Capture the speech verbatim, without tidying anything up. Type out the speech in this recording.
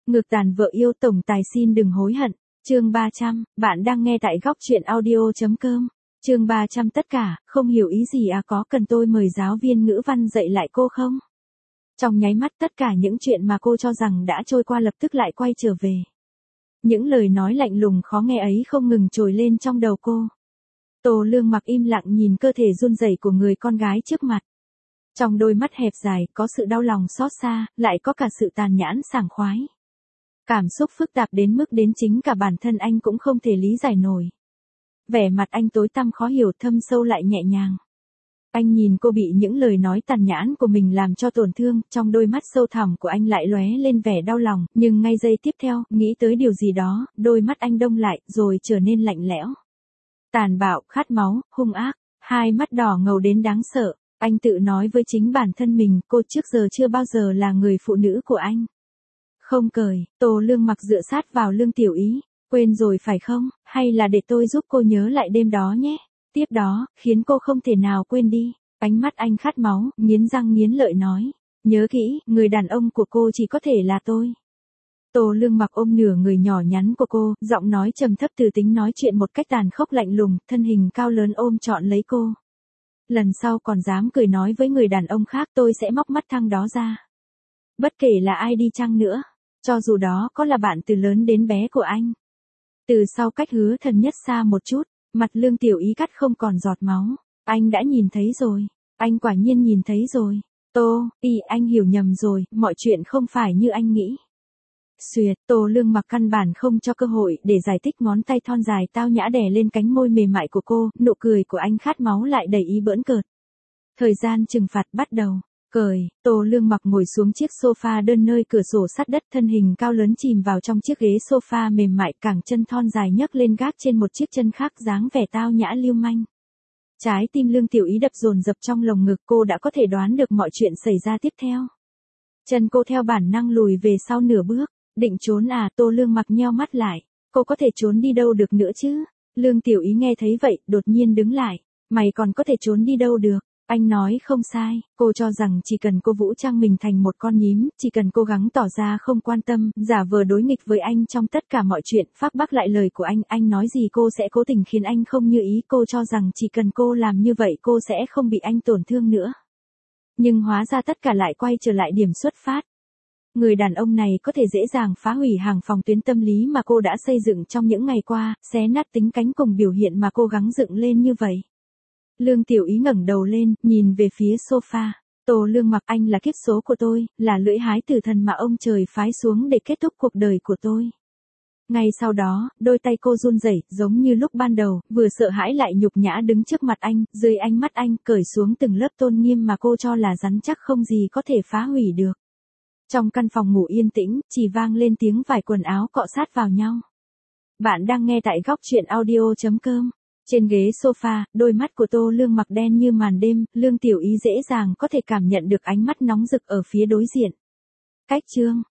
Ngược tàn vợ yêu tổng tài xin đừng hối hận. Chương ba trăm, bạn đang nghe tại góc truyện audio.com. Chương ba trăm tất cả, không hiểu ý gì à, có cần tôi mời giáo viên ngữ văn dạy lại cô không? Trong nháy mắt tất cả những chuyện mà cô cho rằng đã trôi qua lập tức lại quay trở về. Những lời nói lạnh lùng khó nghe ấy không ngừng trồi lên trong đầu cô. Tô Lương Mặc im lặng nhìn cơ thể run rẩy của người con gái trước mặt. Trong đôi mắt hẹp dài có sự đau lòng xót xa, lại có cả sự tàn nhẫn sảng khoái. Cảm xúc phức tạp đến mức đến chính cả bản thân anh cũng không thể lý giải nổi. Vẻ mặt anh tối tăm khó hiểu, thâm sâu lại nhẹ nhàng. Anh nhìn cô bị những lời nói tàn nhẫn của mình làm cho tổn thương, trong đôi mắt sâu thẳm của anh lại lóe lên vẻ đau lòng, nhưng ngay giây tiếp theo, nghĩ tới điều gì đó, đôi mắt anh đông lại, rồi trở nên lạnh lẽo. Tàn bạo, khát máu, hung ác, hai mắt đỏ ngầu đến đáng sợ. Anh tự nói với chính bản thân mình, cô trước giờ chưa bao giờ là người phụ nữ của anh. Không cười, Tô Lương Mặc dựa sát vào lưng Tiểu Ý. Quên rồi phải không, hay là để tôi giúp cô nhớ lại đêm đó nhé. Tiếp đó, khiến cô không thể nào quên đi. Ánh mắt anh khát máu, nghiến răng nghiến lợi nói. Nhớ kỹ, người đàn ông của cô chỉ có thể là tôi. Tô Lương Mặc ôm nửa người nhỏ nhắn của cô, giọng nói trầm thấp từ tính nói chuyện một cách tàn khốc lạnh lùng, thân hình cao lớn ôm trọn lấy cô. Lần sau còn dám cười nói với người đàn ông khác, tôi sẽ móc mắt thăng đó ra. Bất kể là ai đi chăng nữa, cho dù đó có là bạn từ lớn đến bé của anh. Từ sau cách hứa thân nhất xa một chút, mặt Lương Tiểu Ý cắt không còn giọt máu. Anh đã nhìn thấy rồi, anh quả nhiên nhìn thấy rồi. Tô, y anh hiểu nhầm rồi, mọi chuyện không phải như anh nghĩ. Xuyệt, Tô Lương Mặc căn bản không cho cơ hội để giải thích, ngón tay thon dài tao nhã đè lên cánh môi mềm mại của cô, nụ cười của anh khát máu lại đầy ý bỡn cợt. Thời gian trừng phạt bắt đầu. Cười, Tô Lương Mặc ngồi xuống chiếc sofa đơn nơi cửa sổ sát đất, thân hình cao lớn chìm vào trong chiếc ghế sofa mềm mại, cẳng chân thon dài nhấc lên gác trên một chiếc chân khác, dáng vẻ tao nhã lưu manh. Trái tim Lương Tiểu Ý đập dồn dập trong lồng ngực, cô đã có thể đoán được mọi chuyện xảy ra tiếp theo. Chân cô theo bản năng lùi về sau nửa bước. Định trốn à? Tô Lương Mặc nheo mắt lại. Cô có thể trốn đi đâu được nữa chứ? Lương Tiểu Ý nghe thấy vậy, đột nhiên đứng lại. Mày còn có thể trốn đi đâu được? Anh nói không sai, cô cho rằng chỉ cần cô vũ trang mình thành một con nhím, chỉ cần cố gắng tỏ ra không quan tâm, giả vờ đối nghịch với anh trong tất cả mọi chuyện, phác bác lại lời của anh, anh nói gì cô sẽ cố tình khiến anh không như ý, cô cho rằng chỉ cần cô làm như vậy cô sẽ không bị anh tổn thương nữa. Nhưng hóa ra tất cả lại quay trở lại điểm xuất phát. Người đàn ông này có thể dễ dàng phá hủy hàng phòng tuyến tâm lý mà cô đã xây dựng trong những ngày qua, xé nát tính cánh cùng biểu hiện mà cô gắng dựng lên như vậy. Lương Tiểu Ý ngẩng đầu lên, nhìn về phía sofa. Tô Lương Mặc, anh là kiếp số của tôi, là lưỡi hái tử thần mà ông trời phái xuống để kết thúc cuộc đời của tôi. Ngay sau đó, đôi tay cô run rẩy, giống như lúc ban đầu, vừa sợ hãi lại nhục nhã đứng trước mặt anh, dưới ánh mắt anh, cởi xuống từng lớp tôn nghiêm mà cô cho là rắn chắc không gì có thể phá hủy được. Trong căn phòng ngủ yên tĩnh, chỉ vang lên tiếng vải quần áo cọ sát vào nhau. Bạn đang nghe tại góc truyện audio.com. Trên ghế sofa, đôi mắt của Tô Lương Mặc đen như màn đêm, Lương Tiểu Ý dễ dàng có thể cảm nhận được ánh mắt nóng rực ở phía đối diện. Cách chương,